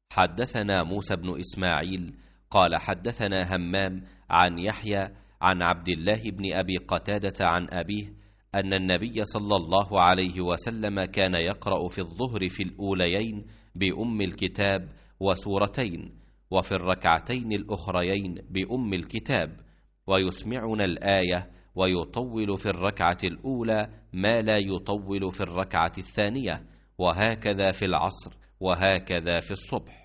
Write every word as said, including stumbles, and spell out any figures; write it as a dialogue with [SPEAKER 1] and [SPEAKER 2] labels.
[SPEAKER 1] حدثنا موسى بن إسماعيل قال حدثنا همام عن يحيى عن عبد الله بن أبي قتادة عن أبيه أن النبي صلى الله عليه وسلم كان يقرأ في الظهر في الأوليين بأم الكتاب وسورتين، وفي الركعتين الأخريين بأم الكتاب، ويسمعنا الآية، ويطول في الركعة الأولى ما لا يطول في الركعة الثانية، وهكذا في العصر وهكذا في الصبح.